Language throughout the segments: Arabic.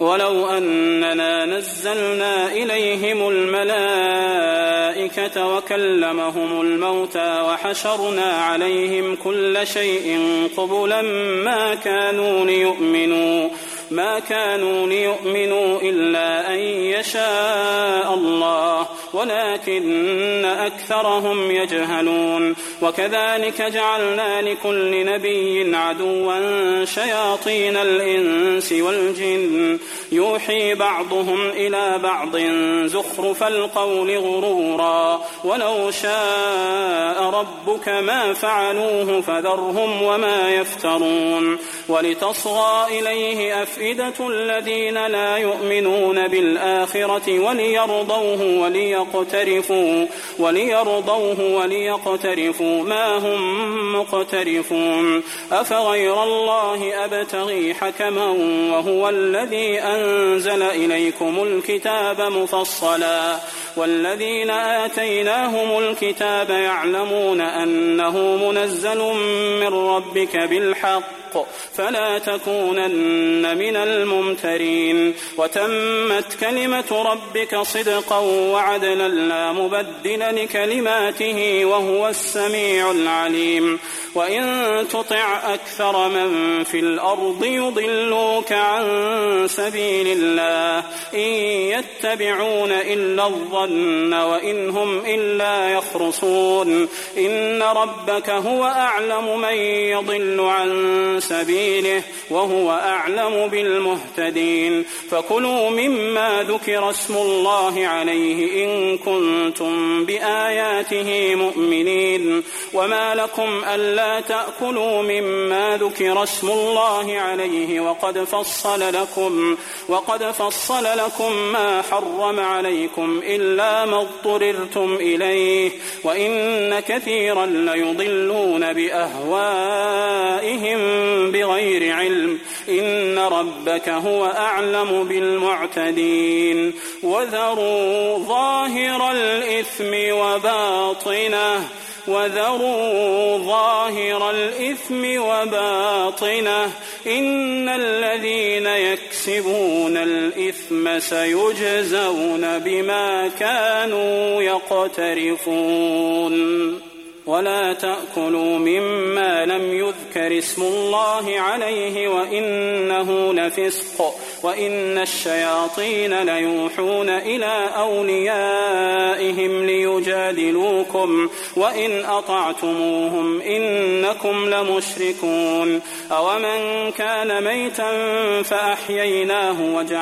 ولو أننا نزلنا إليهم الملائكة وكلمهم الموتى وحشرنا عليهم كل شيء قبلا ما كانوا ليؤمنوا إلا أن يشاء الله ولكن أكثرهم يجهلون. وكذلك جعلنا لكل نبي عدوا شياطين الإنس والجن يوحي بعضهم إلى بعض زخرف القول غرورا ولو شاء ربك ما فعلوه فذرهم وما يفترون. ولتصغى إليه أفئدة الذين لا يؤمنون بالآخرة وليرضوه وليقترفوا ما هم مقترفون. أفغير الله أبتغي حكما وهو الذي أنزل إليكم الكتاب مفصلا والذين آتيناهم الكتاب يعلمون أنه منزل من ربك بالحق فلا تكونن من الممترين. وتمت كلمة ربك صدقا وعدلا لا مبدل لكلماته وهو السميع العليم. وإن تطع أكثر من في الأرض يضلوك عن سبيل الله إن يتبعون إلا الظن وإن هم إلا يخرصون. إن ربك هو أعلم من يضل عن سبيله وهو أعلم بالمهتدين. فكلوا مما ذكر اسم الله عليه إن كنتم بآياته مؤمنين. وما لكم ألا تأكلوا مما ذكر اسم الله عليه وقد فصل لكم ما حرم عليكم إلا ما اضطررتم إليه وإن كثيرا ليضلون بأهوائهم بغير علم. إن ربك هو أعلم بالمعتدين. وذروا ظاهر الإثم وباطنه إن الذين يكسبون الإثم سيجزون بما كانوا يقترفون. ولا تأكلوا مما لم يذكر اسم الله عليه وإنه لفسق وإن الشياطين ليوحون إلى أوليائهم ليجادلوكم وإن أطعتموهم إنكم لمشركون. أومن كان ميتا فأحييناه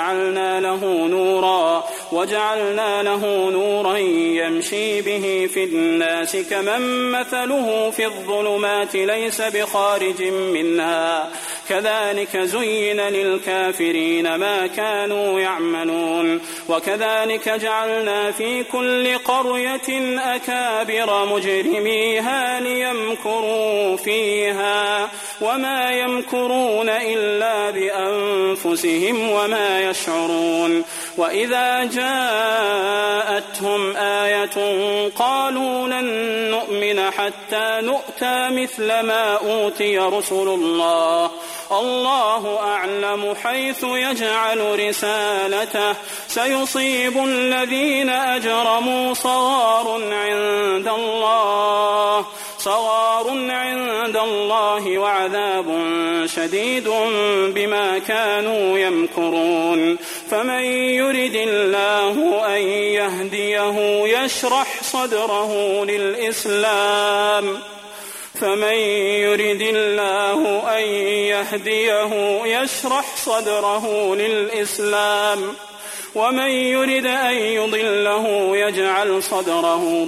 وجعلنا له نورا يمشي به في الناس كمن مثله في الظلمات ليس بخارج منها كذلك زين للكافرين ما كانوا يعملون. وكذلك جعلنا في كل قرية أكابر مجرميها ليمكروا فيها وما يمكرون إلا بأنفسهم وما يشعرون. وإذا جاءتهم آية قالوا لن نؤمن حتى نؤتى مثل ما أوتي رسل الله أعلم حيث يجعل رسالته سيصيب الذين أجرموا صغار عند الله وعذاب شديد بما كانوا يمكرون. فمن يرد الله أن يهديه يشرح صدره للإسلام ومن يرد أن يضله يجعل صدره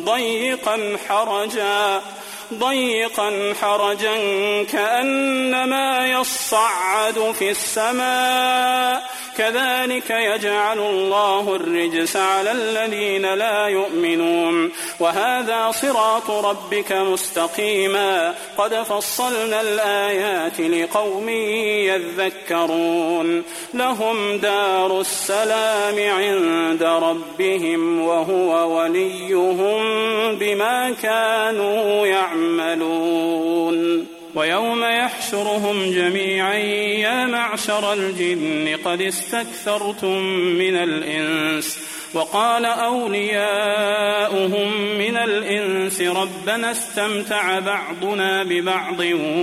ضيقا حرجا كأنما يصعد في السماء كذلك يجعل الله الرجس على الذين لا يؤمنون. وهذا صراط ربك مستقيما قد فصلنا الآيات لقوم يذكرون. لهم دار السلام عند ربهم وهو وليهم بما كانوا يعملون. ويوم يحشرهم جميعا يا معشر الجن قد استكثرتم من الإنس وقال أولياؤهم من الإنس ربنا استمتع بعضنا ببعض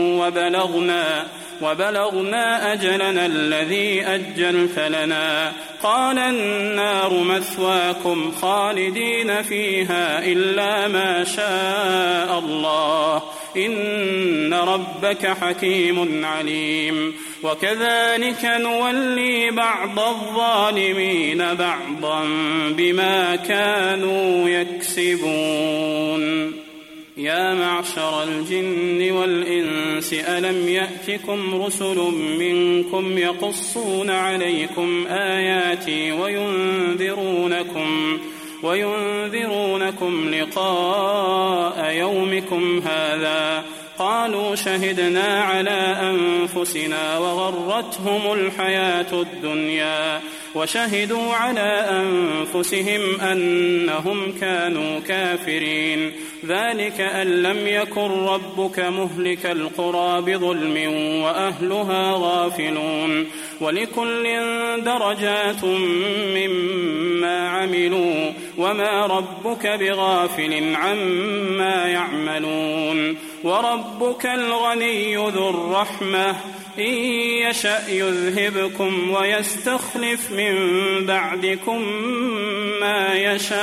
وبلغنا أجلنا الذي أجلت لنا قال النار مثواكم خالدين فيها إلا ما شاء الله إن ربك حكيم عليم وكذلك نولي بعض الظالمين بعضا بما كانوا يكسبون يا معشر الجن والإنس ألم يأتكم رسل منكم يقصون عليكم آياتي وينذرونكم لقاء يومكم هذا قالوا شهدنا على أنفسنا وغرتهم الحياة الدنيا وشهدوا على أنفسهم أنهم كانوا كافرين ذلك أن لم يكن ربك مهلك القرى بظلم وأهلها غافلون ولكل درجات مما عملوا وما ربك بغافل عما يعملون وربك الغني ذو الرحمة إن يشأ يذهبكم ويستخلف من بعدكم ما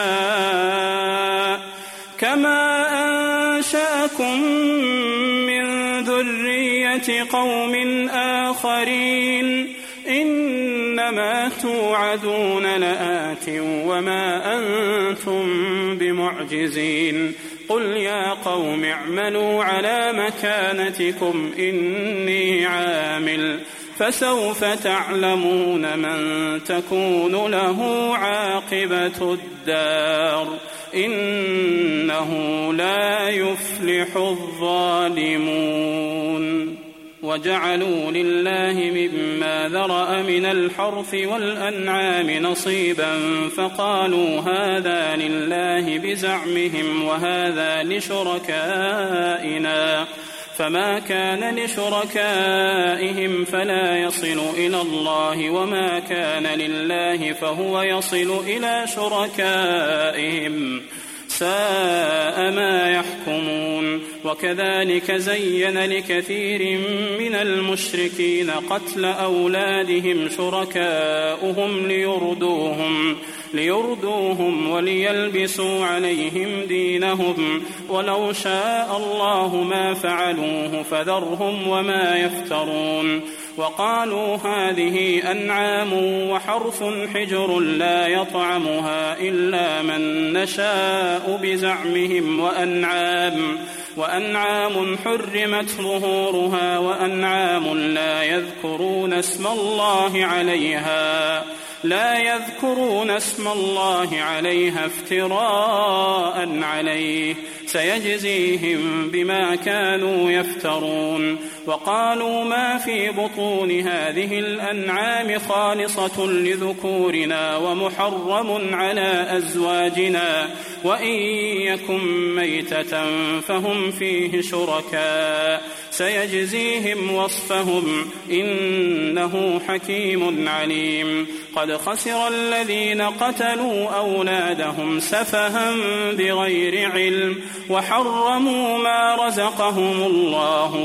يشاء كما أنشأكم من ذرية قوم آخرين إنما توعدون لآت وما أنتم بمعجزين قل يا قوم اعملوا على مكانتكم إني عامل فسوف تعلمون من تكون له عاقبة الدار إنه لا يفلح الظالمون وجعلوا لله مما ذرأ من الحرث والأنعام نصيبا فقالوا هذا لله بزعمهم وهذا لشركائنا فما كان لشركائهم فلا يصل إلى الله وما كان لله فهو يصل إلى شركائهم ساء ما يحكمون وكذلك زين لكثير من المشركين قتل أولادهم شركاؤهم ليردوهم وليلبسوا عليهم دينهم ولو شاء الله ما فعلوه فذرهم وما يفترون وقالوا هذه أنعام وحرث حجر لا يطعمها إلا من نشاء بزعمهم وأنعام حرمت ظهورها وأنعام لا يذكرون اسم الله عليها افتراء عليه سيجزيهم بما كانوا يفترون وقالوا ما في بطون هذه الأنعام خالصة لذكورنا ومحرم على أزواجنا وإن يكن ميتة فهم فيه شركاء سيجزيهم وصفهم إنه حكيم عليم قد خسر الذين قتلوا أولادهم سفها بغير علم وحرموا ما رزقهم الله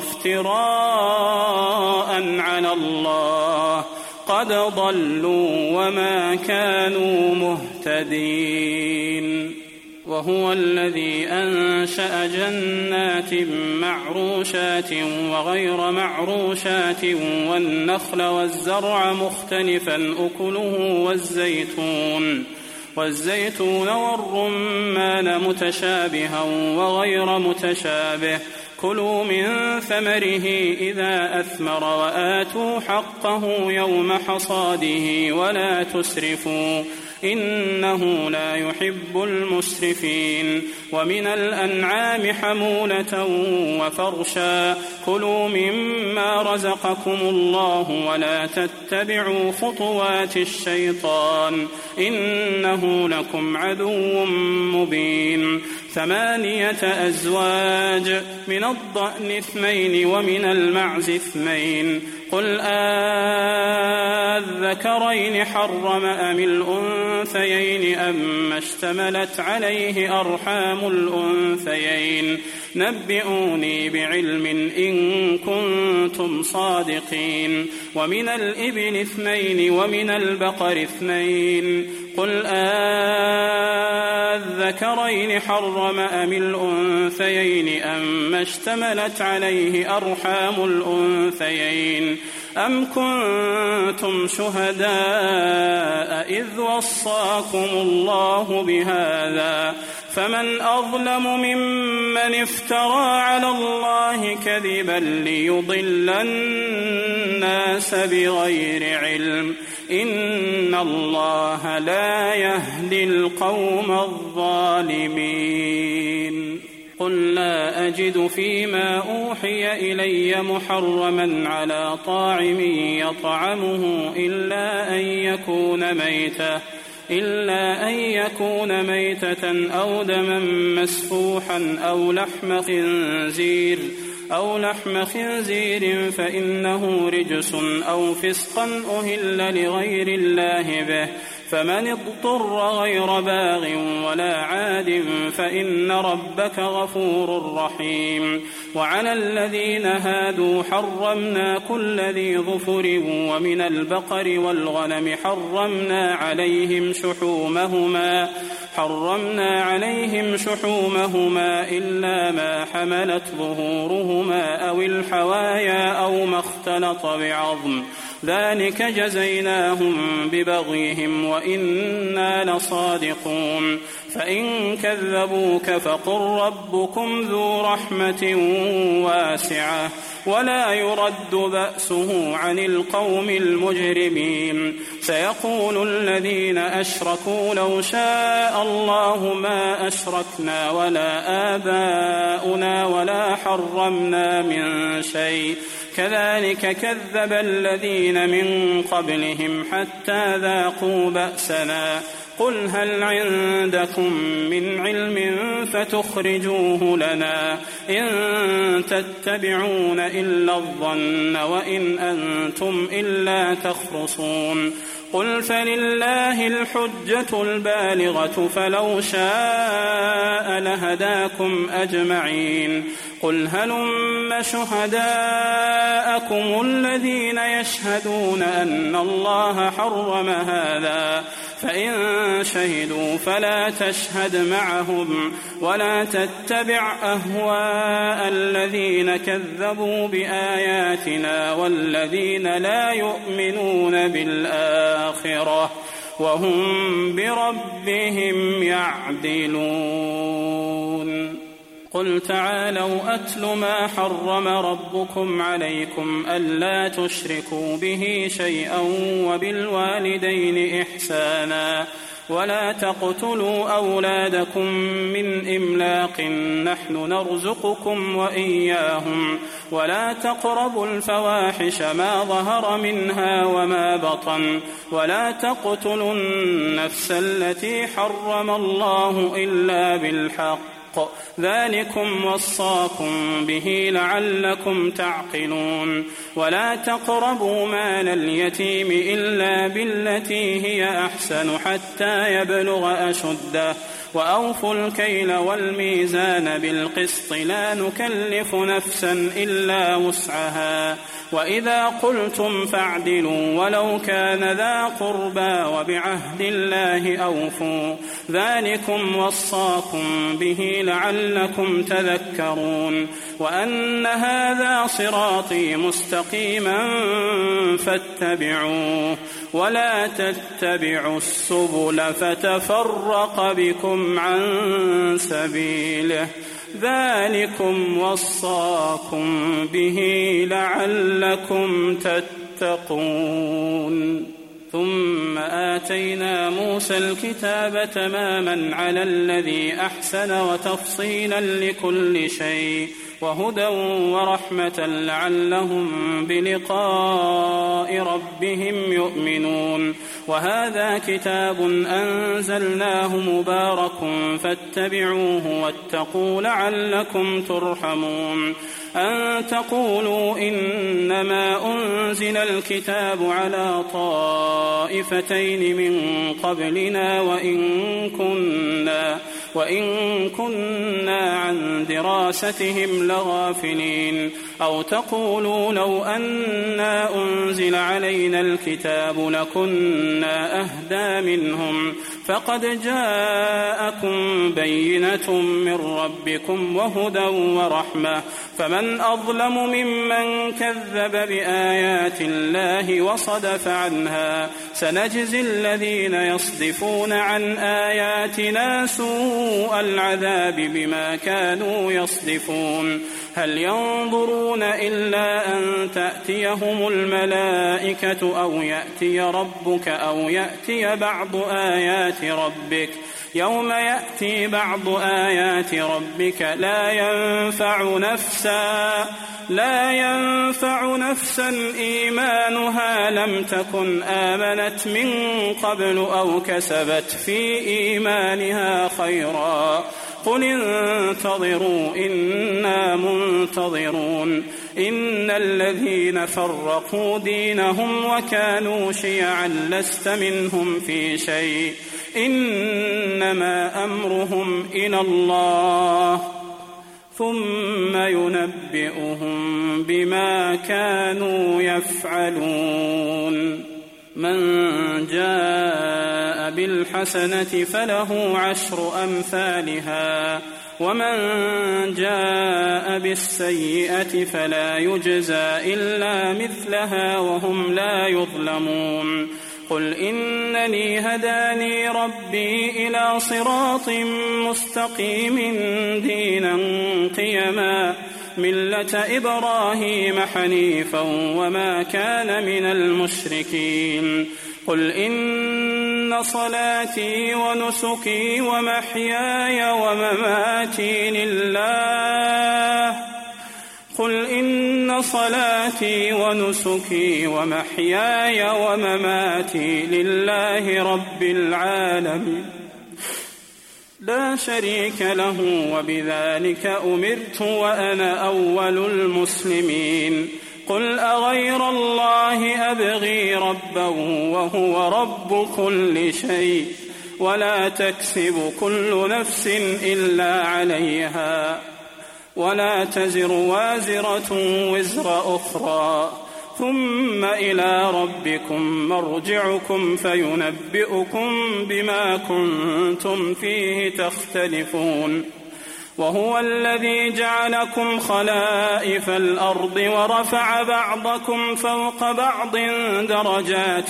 افتراء على الله قد ضلوا وما كانوا مهتدين وهو الذي أنشأ جنات معروشات وغير معروشات والنخل والزرع مختلفا أكله والزيتون والرمان متشابها وغير متشابه كلوا من ثمره إذا أثمر وآتوا حقه يوم حصاده ولا تسرفوا إنه لا يحب المسرفين ومن الأنعام حمولة وفرشا كلوا مما رزقكم الله ولا تتبعوا خطوات الشيطان إنه لكم عدو مبين 8 أزواج من الضأن 2 ومن المعز 2 قل أذكرين حرم أم الأنثيين أما اشتملت عليه أرحام الأنثيين نبئوني بعلم إن كنتم صادقين ومن الإبل 2 ومن البقر 2 قل أذكرين حرم أم الأنثيين أما اشتملت عليه أرحام الأنثيين أم كنتم شهداء إذ وصاكم الله بهذا فمن أظلم ممن افترى على الله كذبا ليضل الناس بغير علم إن الله لا يهدي القوم الظالمين قل لا أجد فيما أوحي إلي محرما على طاعم يطعمه إلا أن يكون ميتة أو دما مسفوحا أو لحم خنزير فإنه رجس أو فسقا أهل لغير الله به فمن اضطر غير باغ ولا عاد فإن ربك غفور رحيم وعلى الذين هادوا حرمنا كل ذي ظفر ومن البقر والغنم حرمنا عليهم شحومهما إلا ما حملت ظهورهما أو الحوايا أو ما اختلط بعظم ذلك جزيناهم ببغيهم وإنا لصادقون فإن كذبوك فقل ربكم ذو رحمة واسعة ولا يرد بأسه عن القوم المجرمين سيقول الذين أشركوا لو شاء الله ما أشركنا ولا آباؤنا ولا حرمنا من شيء كذلك كذب الذين من قبلهم حتى ذاقوا بأسنا قل هل عندكم من علم فتخرجوه لنا إن تتبعون إلا الظن وإن أنتم إلا تخرصون قل فلله الحجة البالغة فلو شاء لهداكم أجمعين قل هلم شهداءكم الذين يشهدون أن الله حرم هذا فإن شهدوا فلا تشهد معهم ولا تتبع أهواء الذين كذبوا بآياتنا والذين لا يؤمنون بالآخرة وهم بربهم يعدلون قل تعالوا أتل ما حرم ربكم عليكم ألا تشركوا به شيئا وبالوالدين إحسانا ولا تقتلوا أولادكم من إملاق نحن نرزقكم وإياهم ولا تقربوا الفواحش ما ظهر منها وما بطن ولا تقتلوا النفس التي حرم الله إلا بالحق ذلكم وصاكم به لعلكم تعقلون ولا تقربوا مال اليتيم إلا بالتي هي أحسن حتى يبلغ أشده وأوفوا الكيل والميزان بالقسط لا نكلف نفسا إلا وسعها وإذا قلتم فاعدلوا ولو كان ذا قربى وبعهد الله أوفوا ذلكم وصاكم به لعلكم تذكرون وأن هذا صراطي مستقيما فاتبعوه ولا تتبعوا السبل فتفرق بكم عن سبيله ذلكم وصاكم به لعلكم تتقون ثم آتينا موسى الكتاب تماما على الذي أحسن وتفصيلا لكل شيء وهدى ورحمة لعلهم بلقاء ربهم يؤمنون وهذا كتاب أنزلناه مبارك فاتبعوه واتقوا لعلكم ترحمون. أن تقولوا إنما أنزل الكتاب على طائفتين من قبلنا وإن كنا عن دراستهم لغافلين. أو تقولوا لو أنا أنزل علينا الكتاب لكنا أهدى منهم. فقد جاءكم بينة من ربكم وهدى ورحمة. فمن أظلم ممن كذب بآيات الله وصدف عنها. سنجزي الذين يصدفون عن آياتنا سوء العذاب بما كانوا يصدفون. هل ينظرون إلا أن تأتيهم الملائكة أو يأتي ربك أو يأتي بعض آيات ربك. يوم يأتي بعض آيات ربك لا ينفع نفسا إيمانها لم تكن آمنت من قبل أو كسبت في إيمانها خيرا. قل انتظروا إنا منتظرون. إن الذين فرقوا دينهم وكانوا شيعا لست منهم في شيء إنما أمرهم إلى الله ثم ينبئهم بما كانوا يفعلون. من جاء بالحسنة فله 10 أمثالها ومن جاء بالسيئة فلا يجزى إلا مثلها وهم لا يظلمون. قل إنني هداني ربي إلى صراط مستقيم دينا قيما ملة إبراهيم حنيفا وما كان من المشركين. قل إن صلاتي ونسكي ومحياي ومماتي لله رب العالمين لا شريك له وبذلك أمرت وأنا أول المسلمين. قل أغير الله أبغي ربا وهو رب كل شيء ولا تكسب كل نفس إلا عليها ولا تزر وازرة وزر أخرى ثم إلى ربكم مرجعكم فينبئكم بما كنتم فيه تختلفون. وهو الذي جعلكم خلائف الأرض ورفع بعضكم فوق بعض درجات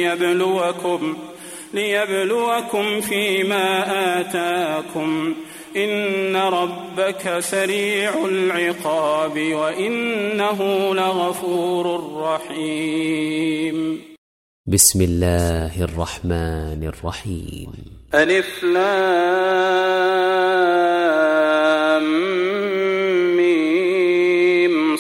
ليبلوكم فيما آتاكم. إن ربك سريع العقاب وإنه لغفور رحيم. بسم الله الرحمن الرحيم. ألف لام ميم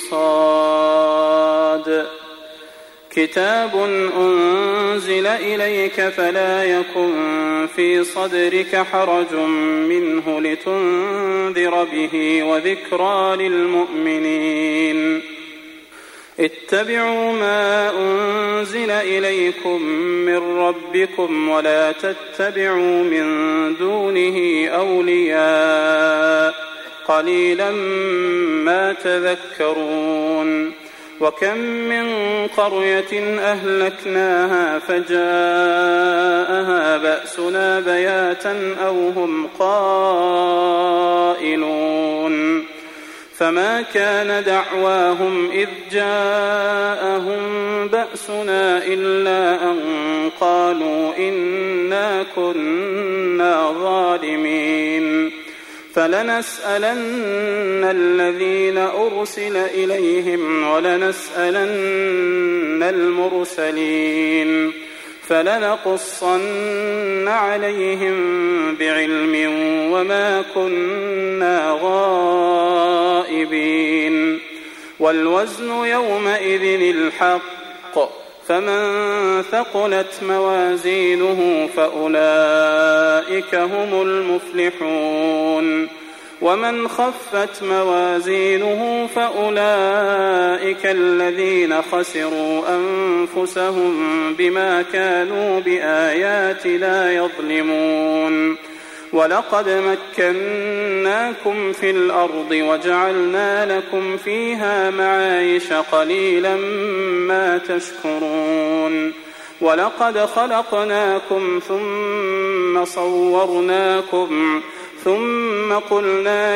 صاد. كتاب أنزل إليك فلا يكن في صدرك حرج منه لتنذر به وذكرى للمؤمنين. اتبعوا ما أنزل إليكم من ربكم ولا تتبعوا من دونه أولياء قليلا ما تذكرون. وكم من قرية أهلكناها فجاءها بأسنا بياتا أو هم قائلون. فما كان دعواهم إذ جاءهم بأسنا إلا أن قالوا إنا كنا ظالمين. فلنسألن الذين أرسل إليهم ولنسألن المرسلين فلنقصن عليهم بعلم وما كنا غائبين. والوزن يومئذ الحق فمن ثقلت موازينه فأولئك هم المفلحون ومن خفت موازينه فأولئك الذين خسروا أنفسهم بما كانوا بآياتنا يظلمون ولقد مكناكم في الأرض وجعلنا لكم فيها معايش قليلا ما تشكرون ولقد خلقناكم ثم صورناكم ثم قلنا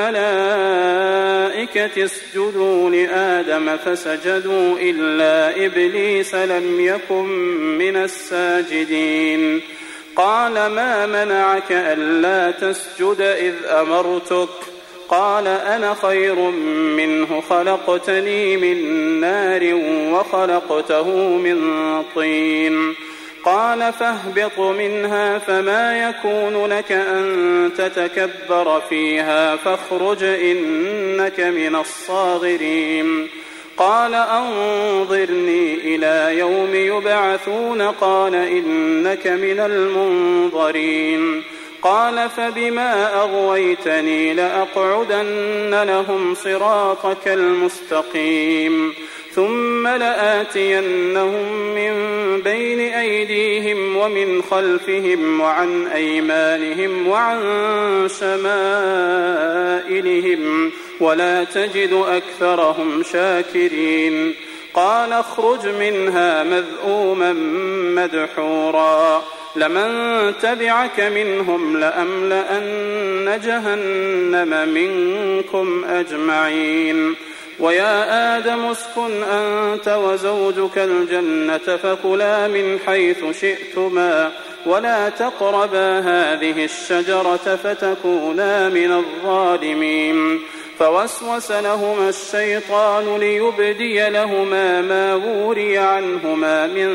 للملائكة اسجدوا لآدم فسجدوا إلا إبليس لم يكن من الساجدين قال ما منعك ألا تسجد إذ أمرتك قال أنا خير منه خلقتني من نار وخلقته من طين قال فاهبط منها فما يكون لك أن تتكبر فيها فاخرج إنك من الصاغرين قال أنظرني إلى يوم يبعثون قال إنك من المنظرين قال فبما أغويتني لأقعدن لهم صراطك المستقيم ثم لآتينهم من بين أيديهم ومن خلفهم وعن أيمانهم وعن شمائلهم ولا تجد أكثرهم شاكرين قال اخرج منها مذءوما مدحورا لمن تبعك منهم لأملأن جهنم منكم أجمعين ويا آدم اسكن أنت وزوجك الجنة فكلا من حيث شئتما ولا تقربا هذه الشجرة فتكونا من الظالمين فوسوس لهما الشيطان ليبدي لهما ما وري عنهما من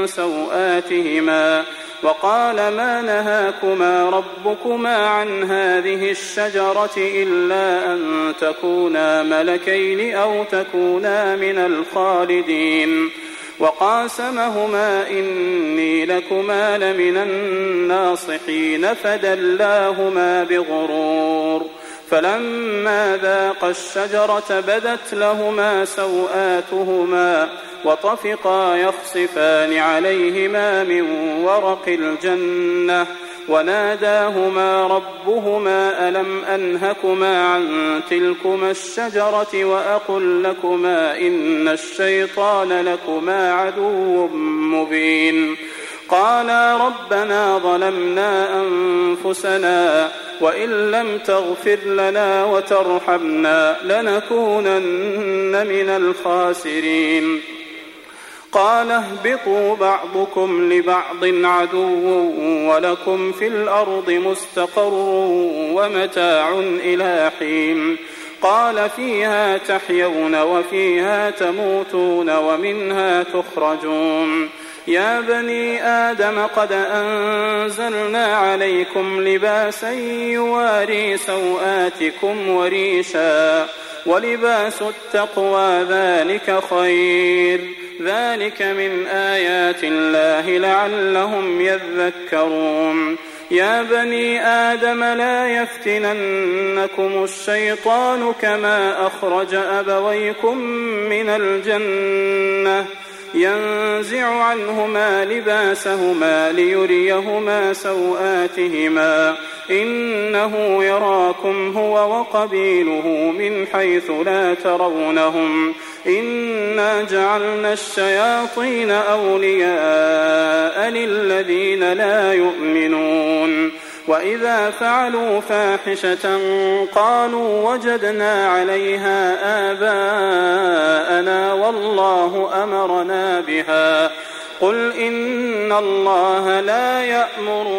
سوآتهما وقال ما نهاكما ربكما عن هذه الشجرة إلا أن تكونا ملكين أو تكونا من الخالدين وقاسمهما إني لكما لمن الناصحين فدلاهما بغرور فلما ذاقا الشجرة بدت لهما سوآتهما وطفقا يخصفان عليهما من ورق الجنة وناداهما ربهما ألم أنهكما عن تلكما الشجرة وأقل لكما إن الشيطان لكما عدو مبين قالا ربنا ظلمنا أنفسنا وإن لم تغفر لنا وترحمنا لنكونن من الخاسرين قال اهبطوا بعضكم لبعض عدو ولكم في الأرض مستقر ومتاع إلى حين قال فيها تحيون وفيها تموتون ومنها تخرجون يا بني آدم قد أنزلنا عليكم لباسا يواري سوآتكم وريشا ولباس التقوى ذلك خير ذلك من آيات الله لعلهم يذكرون يا بني آدم لا يفتننكم الشيطان كما أخرج أبويكم من الجنة ينزع عنهما لباسهما ليريهما سوآتهما إنه يراكم هو وقبيله من حيث لا ترونهم إنا جعلنا الشياطين أولياء للذين لا يؤمنون وإذا فعلوا فاحشة قالوا وجدنا عليها آباءنا والله أمرنا بها قل إن الله لا يأمر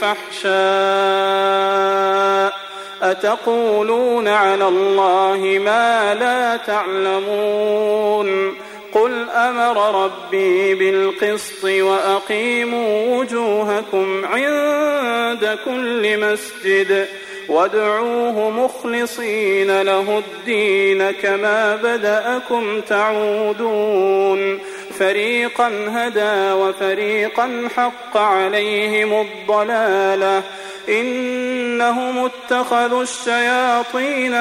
بالفحشاء أتقولون على الله ما لا تعلمون قل أمر ربي بالقسط وأقيموا وجوهكم عند كل مسجد وادعوه مخلصين له الدين كما بدأكم تعودون فريقا هدى وفريقا حق عليهم الضلالة إنهم اتخذوا الشياطين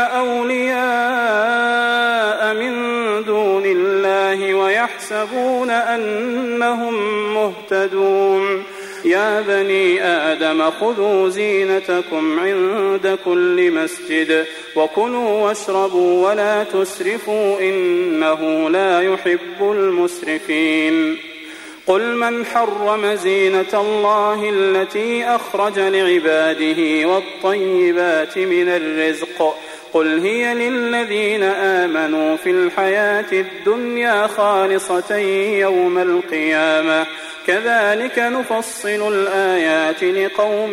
أولياء من دون الله ويحسبون أنهم مهتدون يا بني آدم خذوا زينتكم عند كل مسجد وكلوا واشربوا ولا تسرفوا إنه لا يحب المسرفين قل من حرم زينة الله التي أخرج لعباده والطيبات من الرزق قل هي للذين آمنوا في الحياة الدنيا خالصة يوم القيامة كذلك نفصل الآيات لقوم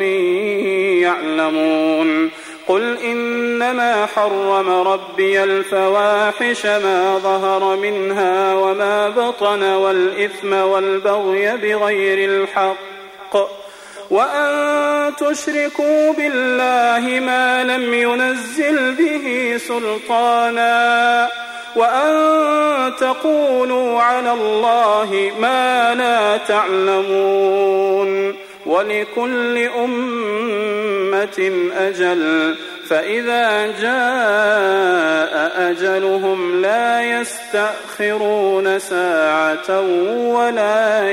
يعلمون قل إنما حرم ربي الفواحش ما ظهر منها وما بطن والإثم والبغي بغير الحق وأن تشركوا بالله ما لم ينزل به سلطانا وأن تقولوا على الله ما لا تعلمون ولكل أمة أجل فإذا جاء أجلهم لا يستأخرون ساعة ولا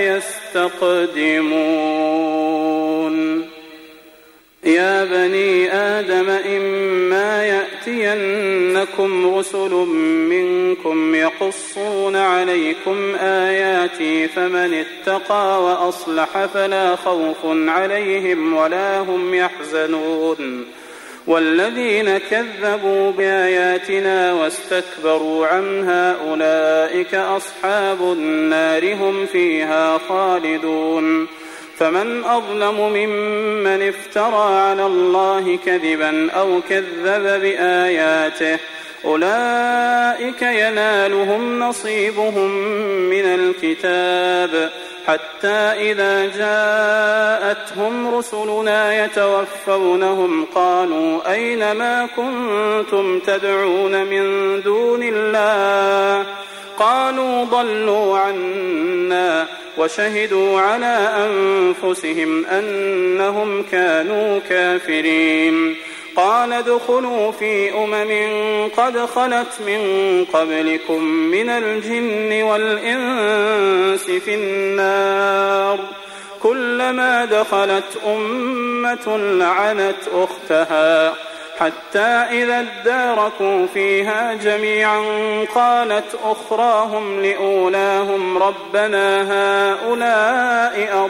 يستقدمون يا بني آدم إما يأتينكم رسل منكم يقصون عليكم آياتي فمن اتقى وأصلح فلا خوف عليهم ولا هم يحزنون والذين كذبوا بآياتنا واستكبروا عنها أولئك أصحاب النار هم فيها خالدون فمن أظلم ممن افترى على الله كذبا أو كذب بآياته أولئك ينالهم نصيبهم من الكتاب حتى إذا جاءتهم رسلنا يتوفونهم قالوا أين ما كنتم تدعون من دون الله قالوا ضلوا عنا وشهدوا على أنفسهم أنهم كانوا كافرين قال ادخلوا في قد خلت من قبلكم من الجن والإنس في النار كلما دخلت أمة لعنت أختها حتى إذا اداركوا فيها جميعا قالت أخراهم لأولاهم ربنا هؤلاء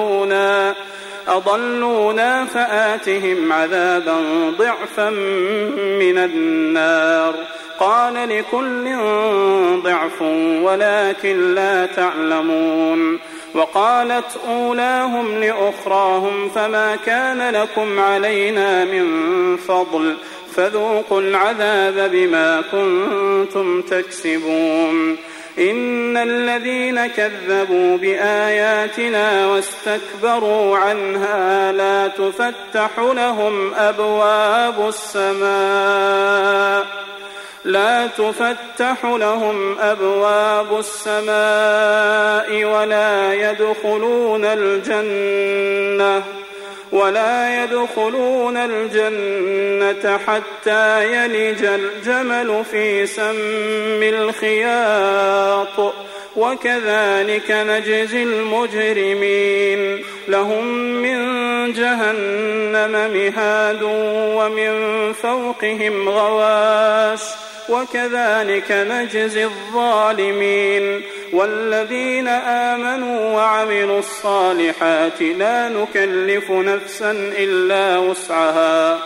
أضلونا فآتهم عذابا ضعفا من النار قال لكل ضعف ولكن لا تعلمون وقالت أولاهم لأخراهم فما كان لكم علينا من فضل فذوقوا العذاب بما كنتم تكسبون إن الذين كذبوا بآياتنا واستكبروا عنها لا تفتح لهم أبواب السماء ولا يدخلون الجنة حتى يلج الجمل في سم الخياط وكذلك نجزي المجرمين لهم من جهنم مهاد ومن فوقهم غواش وكذلك نجزي الظالمين والذين آمنوا وعملوا الصالحات لا نكلف نفسا إلا وسعها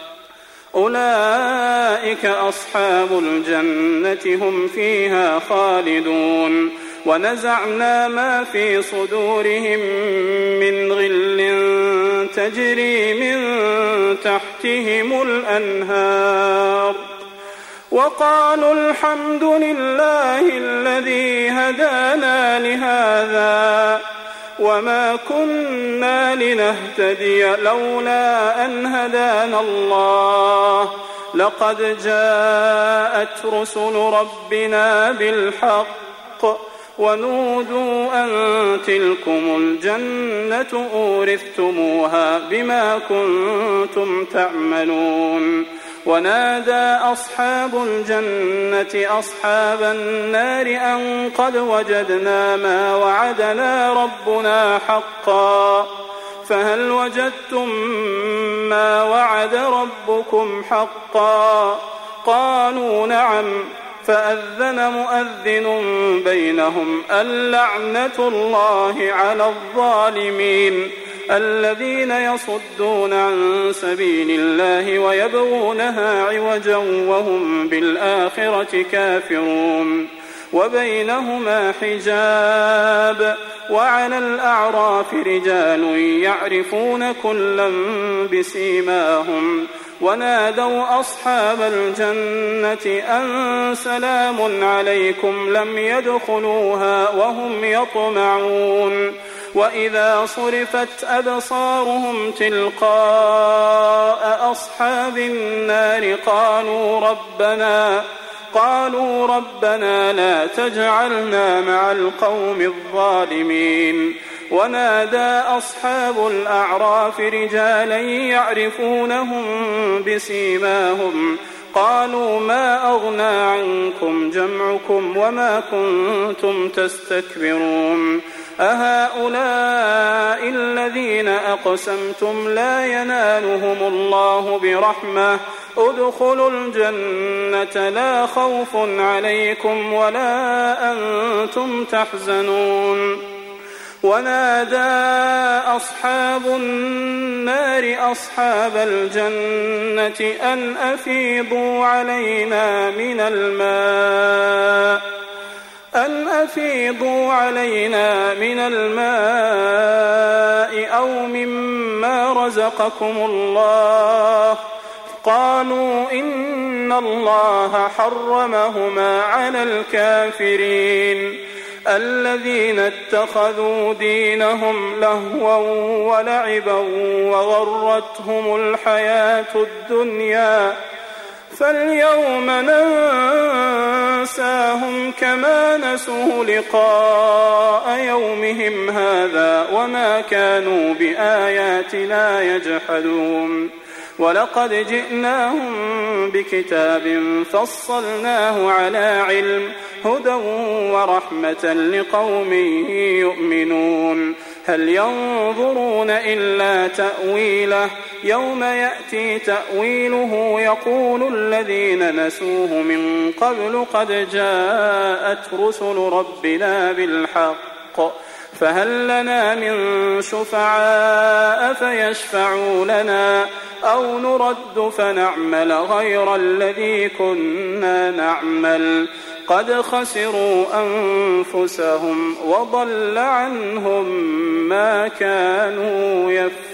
أولئك أصحاب الجنة هم فيها خالدون ونزعنا ما في صدورهم من غل تجري من تحتهم الأنهار وقالوا الحمد لله الذي هدانا لهذا وما كنا لنهتدي لولا أن هدانا الله لقد جاءت رسل ربنا بالحق ونودوا أن تلكم الجنة أورثتموها بما كنتم تعملون. ونادى أصحاب الجنة أصحاب النار أن قد وجدنا ما وعدنا ربنا حقا فهل وجدتم ما وعد ربكم حقا؟ قالوا نعم. فأذن مؤذن بينهم اللعنة الله على الظالمين الذين يصدون عن سبيل الله ويبغونها عوجا وهم بالآخرة كافرون. وبينهما حجاب. وعلى الأعراف رجال يعرفون كلا بسيماهم ونادوا أصحاب الجنة أن سلام عليكم لم يدخلوها وهم يطمعون. وإذا صرفت أبصارهم تلقاء أصحاب النار قالوا ربنا لا تجعلنا مع القوم الظالمين. ونادى أصحاب الأعراف رجالا يعرفونهم بسيماهم قالوا ما أغنى عنكم جمعكم وما كنتم تستكبرون أهؤلاء الذين أقسمتم لا ينالهم الله برحمة ادخلوا الجنة لا خوف عليكم ولا أنتم تحزنون. ونادى أصحاب النار أصحاب الجنة أن أفيضوا علينا من الماء أو مما رزقكم الله. قالوا إن الله حرمهما على الكافرين الذين اتخذوا دينهم لهوا ولعبا وغرتهم الحياة الدنيا فاليوم ننساهم كما نسوا لقاء يومهم هذا وما كانوا بآياتنا يجحدون. ولقد جئناهم بكتاب فصلناه على علم هدى ورحمة لقوم يؤمنون. هل ينظرون إلا تأويله يوم يأتي تأويله يقول الذين نسوه من قبل قد جاءت رسل ربنا بالحق فهل لنا من شفعاء فيشفعوا لنا أو نرد فنعمل غير الذي كنا نعمل قد خسروا أنفسهم وضل عنهم ما كانوا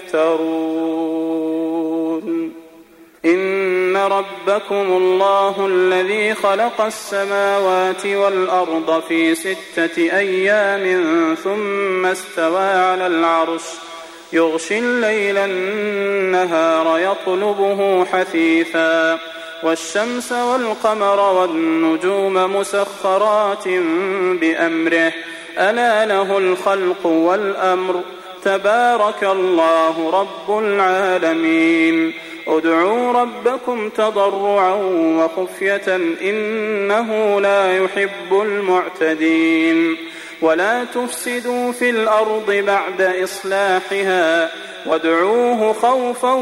يفترون. إن ربكم الله الذي خلق السماوات والأرض في 6 أيام ثم استوى على العرش يغشي الليل النهار يطلبه حثيثا والشمس والقمر والنجوم مسخرات بأمره ألا له الخلق والأمر تبارك الله رب العالمين. ادعوا ربكم تضرعا وخفية إنه لا يحب المعتدين. ولا تفسدوا في الأرض بعد إصلاحها وادعوه خوفا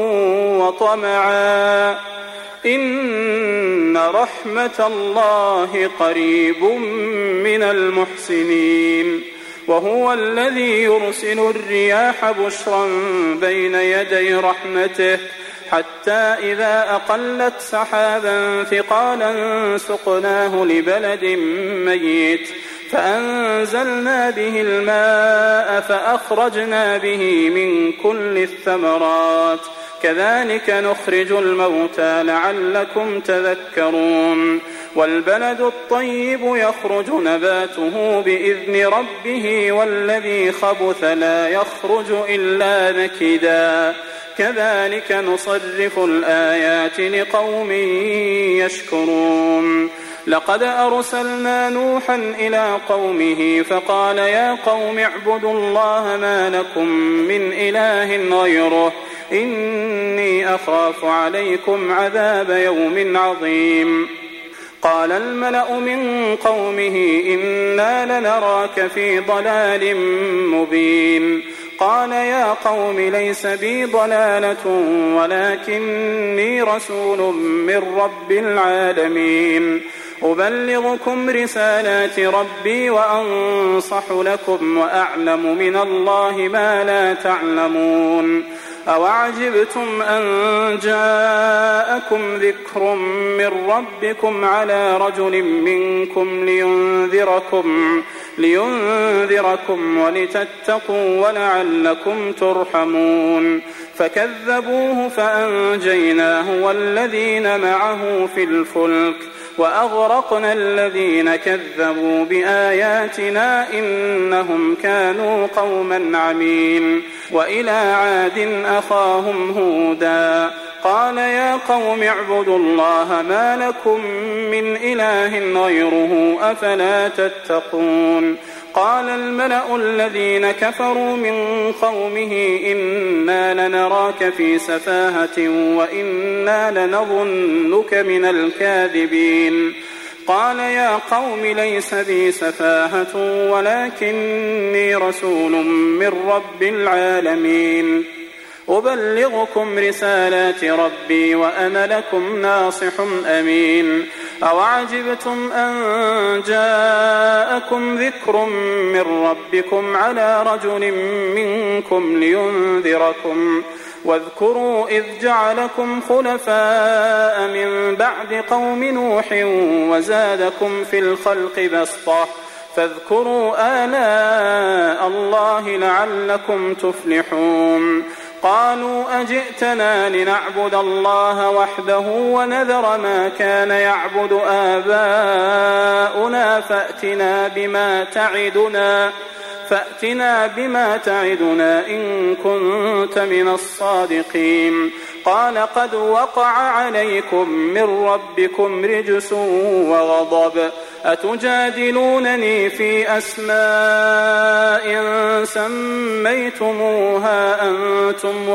وطمعا إن رحمة الله قريب من المحسنين. وهو الذي يرسل الرياح بشرا بين يدي رحمته حتى إذا أقلت سحابا ثقالا سقناه لبلد ميت فأنزلنا به الماء فأخرجنا به من كل الثمرات كذلك نخرج الموتى لعلكم تذكرون. والبلد الطيب يخرج نباته بإذن ربه والذي خبث لا يخرج إلا نكدا كذلك نصرف الآيات لقوم يشكرون. لقد أرسلنا نوحا إلى قومه فقال يا قوم اعبدوا الله ما لكم من إله غيره إني أخاف عليكم عذاب يوم عظيم. قال الملأ من قومه إنا لنراك في ضلال مبين. قال يا قوم ليس بي ضلالة ولكني رسول من رب العالمين أبلغكم رسالات ربي وأنصح لكم وأعلم من الله ما لا تعلمون. أوعجبتم أن جاءكم ذكر من ربكم على رجل منكم لينذركم ولتتقوا ولعلكم ترحمون. فكذبوه فأنجيناه والذين معه في الفلك وأغرقنا الذين كذبوا بآياتنا إنهم كانوا قوما عمين. وإلى عاد أخاهم هودا قال يا قوم اعبدوا الله ما لكم من إله غيره أفلا تتقون. قال الملأ الذين كفروا من قومه إنا لنراك في سفاهة وإنا لنظنك من الكاذبين. قال يا قوم ليس بي سفاهة ولكني رسول من رب العالمين أبلغكم رسالات ربي وأنا لكم ناصح أمين. أوعجبتم أن جاءكم ذكر من ربكم على رجل منكم لينذركم واذكروا إذ جعلكم خلفاء من بعد قوم نوح وزادكم في الخلق بسطة فاذكروا آلاء الله لعلكم تفلحون. قالوا أجئتنا لنعبد الله وحده ونذر ما كان يعبد آباؤنا فأتنا بما تعدنا إن كنت من الصادقين. قال قد وقع عليكم من ربكم رجس وغضب أتجادلونني في أسماء سميتموها أنتم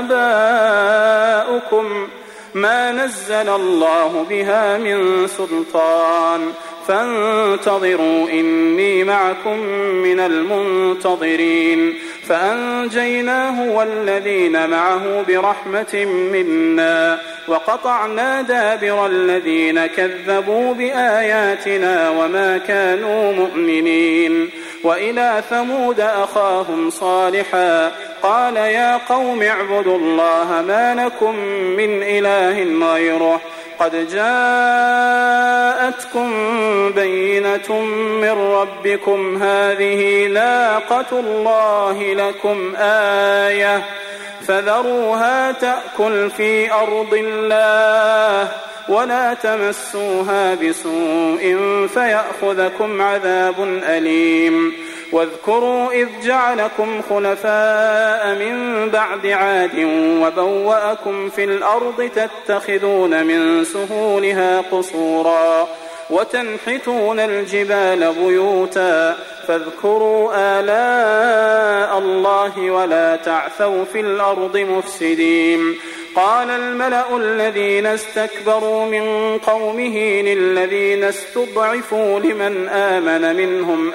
وآباؤكم ما نزل الله بها من سلطان فانتظروا إني معكم من المنتظرين. فأنجيناه والذين معه برحمة منا وقطعنا دابر الذين كذبوا بآياتنا وما كانوا مؤمنين. وإلى ثمود أخاهم صالحا قال يا قوم اعبدوا الله ما لكم من إله غيره قد جاءتكم بينة من ربكم هذه ناقة الله لكم آية فذروها تأكل في أرض الله ولا تمسوها بسوء فيأخذكم عذاب أليم. واذكروا إذ جعلكم خلفاء من بعد عاد وبوأكم في الأرض تتخذون من سهولها قصورا وتنحتون الجبال بيوتا فاذكروا آلاء الله ولا تعثوا في الأرض مفسدين. قال الملأ الذين استكبروا من قومه للذين استضعفوا لمن آمن منهم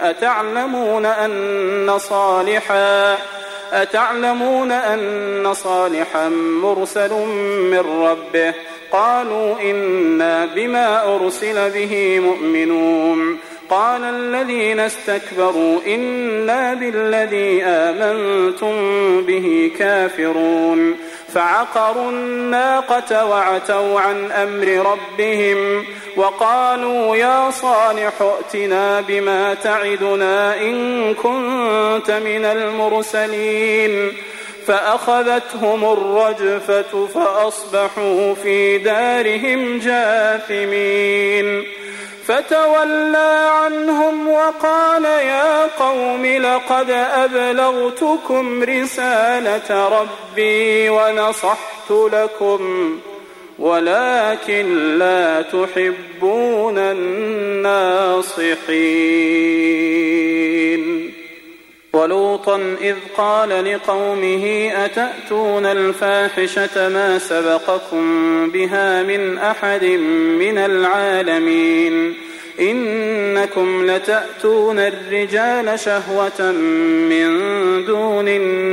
أتعلمون أن صالحا مرسل من ربه قالوا إنا بما أرسل به مؤمنون. قال الذين استكبروا إنا بالذي آمنتم به كافرون. فعقروا الناقة وعتوا عن أمر ربهم وقالوا يا صالح ائتنا بما تعدنا إن كنت من المرسلين. فأخذتهم الرجفة فأصبحوا في دارهم جاثمين. فتولى عنهم وقال يا قوم لقد أبلغتكم رسالة ربي ونصحت لكم ولكن لا تحبون الناصحين. ولوطا إذ قال لقومه أتأتون الفاحشة ما سبقكم بها من أحد من العالمين إنكم لتأتون الرجال شهوة من دون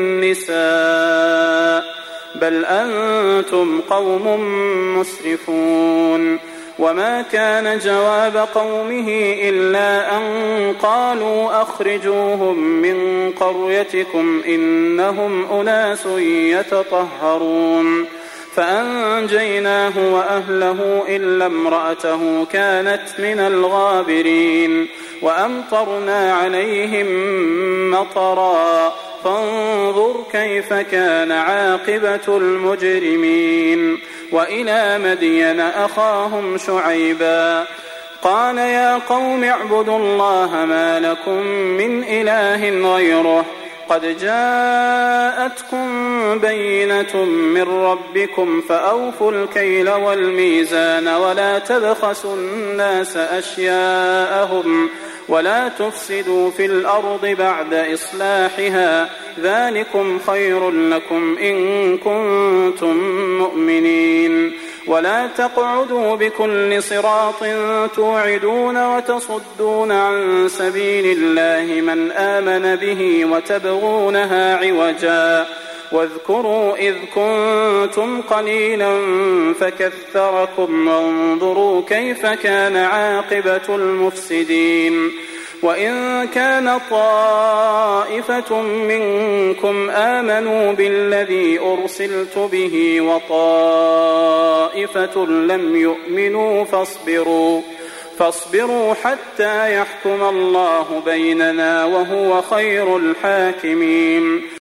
النساء بل أنتم قوم مسرفون. وما كان جواب قومه إلا أن قالوا أخرجوهم من قريتكم إنهم أناس يتطهرون. فأنجيناه وأهله إلا امرأته كانت من الغابرين. وأمطرنا عليهم مطرا فانظر كيف كان عاقبة المجرمين. وإلى مدين أخاهم شعيبا قال يا قوم اعبدوا الله ما لكم من إله غيره قد جاءتكم بينة من ربكم فأوفوا الكيل والميزان ولا تبخسوا الناس أشياءهم ولا تفسدوا في الأرض بعد إصلاحها ذلكم خير لكم إن كنتم مؤمنين. ولا تقعدوا بكل صراط توعدون وتصدون عن سبيل الله من آمن به وتبغونها عوجا واذكروا إذ كنتم قليلا فكثركم وانظروا كيف كان عاقبة المفسدين. وإن كان طائفة منكم آمنوا بالذي أرسلت به وطائفة لم يؤمنوا فاصبروا حتى يحكم الله بيننا وهو خير الحاكمين.